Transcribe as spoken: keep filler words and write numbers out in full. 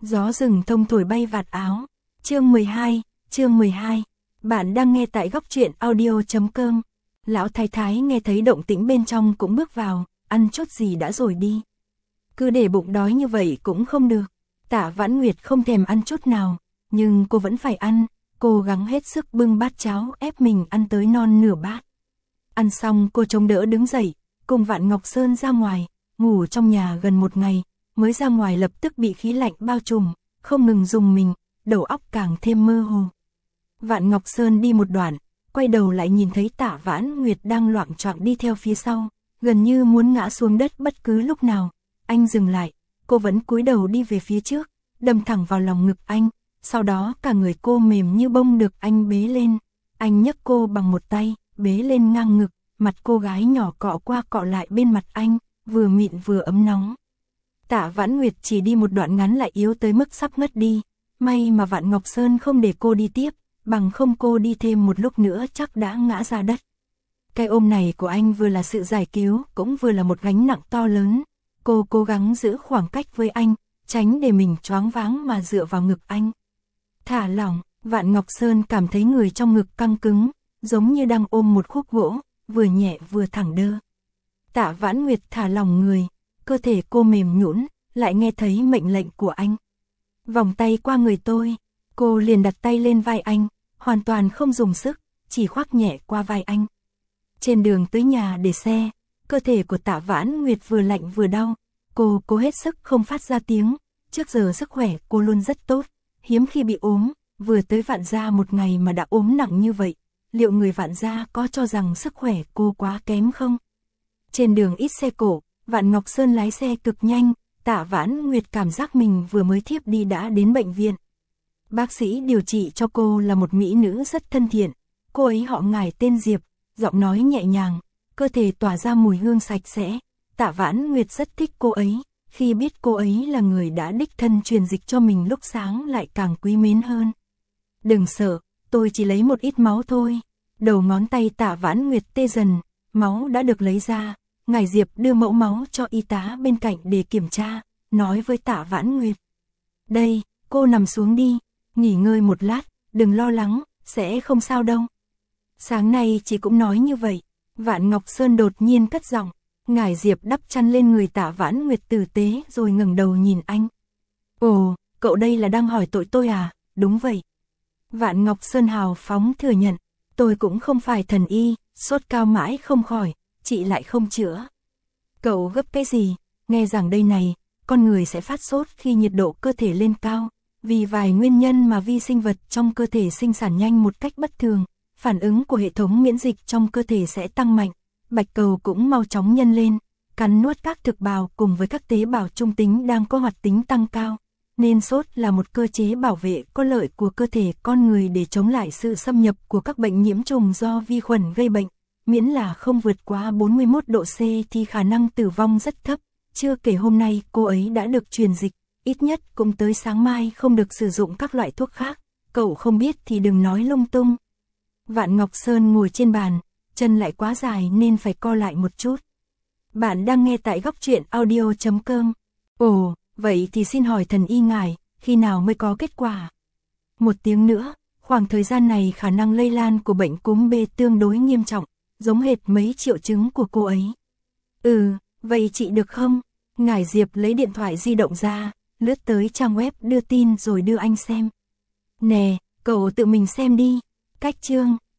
Gió rừng thông thổi bay vạt áo. Chương mười hai, chương mười hai. Bạn đang nghe tại góc truyện audio.com. Lão thái thái nghe thấy động tĩnh bên trong cũng bước vào, ăn chút gì đã rồi đi. Cứ để bụng đói như vậy cũng không được. Tạ Vãn Nguyệt không thèm ăn chút nào, nhưng cô vẫn phải ăn, cố gắng hết sức bưng bát cháo ép mình ăn tới non nửa bát. Ăn xong cô chống đỡ đứng dậy, cùng Vạn Ngọc Sơn ra ngoài, ngủ trong nhà gần một ngày, mới ra ngoài lập tức bị khí lạnh bao trùm, không ngừng rùng mình, đầu óc càng thêm mơ hồ. Vạn Ngọc Sơn đi một đoạn, quay đầu lại nhìn thấy Tạ Vãn Nguyệt đang loạng choạng đi theo phía sau, gần như muốn ngã xuống đất bất cứ lúc nào. Anh dừng lại, cô vẫn cúi đầu đi về phía trước, đâm thẳng vào lòng ngực anh, sau đó cả người cô mềm như bông được anh bế lên. Anh nhấc cô bằng một tay, bế lên ngang ngực, mặt cô gái nhỏ cọ qua cọ lại bên mặt anh, vừa mịn vừa ấm nóng. Tạ Vãn Nguyệt chỉ đi một đoạn ngắn lại yếu tới mức sắp ngất đi, may mà Vạn Ngọc Sơn không để cô đi tiếp, bằng không cô đi thêm một lúc nữa chắc đã ngã ra đất. Cái ôm này của anh vừa là sự giải cứu, cũng vừa là một gánh nặng to lớn. Cô cố gắng giữ khoảng cách với anh, tránh để mình choáng váng mà dựa vào ngực anh. Thả lỏng, Vạn Ngọc Sơn cảm thấy người trong ngực căng cứng, giống như đang ôm một khúc gỗ, vừa nhẹ vừa thẳng đơ. Tạ Vãn Nguyệt thả lỏng người, cơ thể cô mềm nhũn, lại nghe thấy mệnh lệnh của anh. Vòng tay qua người tôi, cô liền đặt tay lên vai anh, hoàn toàn không dùng sức, chỉ khoác nhẹ qua vai anh. Trên đường tới nhà để xe, cơ thể của Tạ Vãn Nguyệt vừa lạnh vừa đau, cô cố hết sức không phát ra tiếng, trước giờ sức khỏe cô luôn rất tốt, hiếm khi bị ốm, vừa tới Vạn Gia một ngày mà đã ốm nặng như vậy, liệu người Vạn Gia có cho rằng sức khỏe cô quá kém không? Trên đường ít xe cộ, Vạn Ngọc Sơn lái xe cực nhanh, Tạ Vãn Nguyệt cảm giác mình vừa mới thiếp đi đã đến bệnh viện. Bác sĩ điều trị cho cô là một mỹ nữ rất thân thiện, cô ấy họ Ngải tên Diệp, giọng nói nhẹ nhàng, cơ thể tỏa ra mùi hương sạch sẽ. Tạ Vãn Nguyệt rất thích cô ấy, khi biết cô ấy là người đã đích thân truyền dịch cho mình lúc sáng lại càng quý mến hơn. Đừng sợ, tôi chỉ lấy một ít máu thôi. Đầu ngón tay Tạ Vãn Nguyệt tê dần, máu đã được lấy ra. Ngải Diệp đưa mẫu máu cho y tá bên cạnh để kiểm tra, nói với Tạ Vãn Nguyệt. Đây, cô nằm xuống đi, nghỉ ngơi một lát, đừng lo lắng, sẽ không sao đâu. Sáng nay chị cũng nói như vậy. Vạn Ngọc Sơn đột nhiên cất giọng. Ngải Diệp đắp chăn lên người Tạ Vãn Nguyệt tử tế rồi ngẩng đầu nhìn anh. Ồ, cậu đây là đang hỏi tội tôi à? Đúng vậy. Vạn Ngọc Sơn hào phóng thừa nhận. Tôi cũng không phải thần y, sốt cao mãi không khỏi, chị lại không chữa. Cậu gấp cái gì? Nghe rằng đây này, con người sẽ phát sốt khi nhiệt độ cơ thể lên cao. Vì vài nguyên nhân mà vi sinh vật trong cơ thể sinh sản nhanh một cách bất thường, phản ứng của hệ thống miễn dịch trong cơ thể sẽ tăng mạnh. Bạch cầu cũng mau chóng nhân lên, cắn nuốt các thực bào cùng với các tế bào trung tính đang có hoạt tính tăng cao. Nên sốt là một cơ chế bảo vệ có lợi của cơ thể con người để chống lại sự xâm nhập của các bệnh nhiễm trùng do vi khuẩn gây bệnh. Miễn là không vượt quá bốn mươi mốt độ C thì khả năng tử vong rất thấp. Chưa kể hôm nay cô ấy đã được truyền dịch, ít nhất cũng tới sáng mai không được sử dụng các loại thuốc khác. Cậu không biết thì đừng nói lung tung. Vạn Ngọc Sơn ngồi trên bàn, chân lại quá dài nên phải co lại một chút. Bạn đang nghe tại góc truyện audio.com. Ồ, vậy thì xin hỏi thần y Ngải, khi nào mới có kết quả? Một tiếng nữa, khoảng thời gian này khả năng lây lan của bệnh cúm B tương đối nghiêm trọng, giống hệt mấy triệu chứng của cô ấy. Ừ, vậy chị được không? Ngải Diệp lấy điện thoại di động ra, lướt tới trang web đưa tin rồi đưa anh xem. Nè, cậu tự mình xem đi. Cách chương,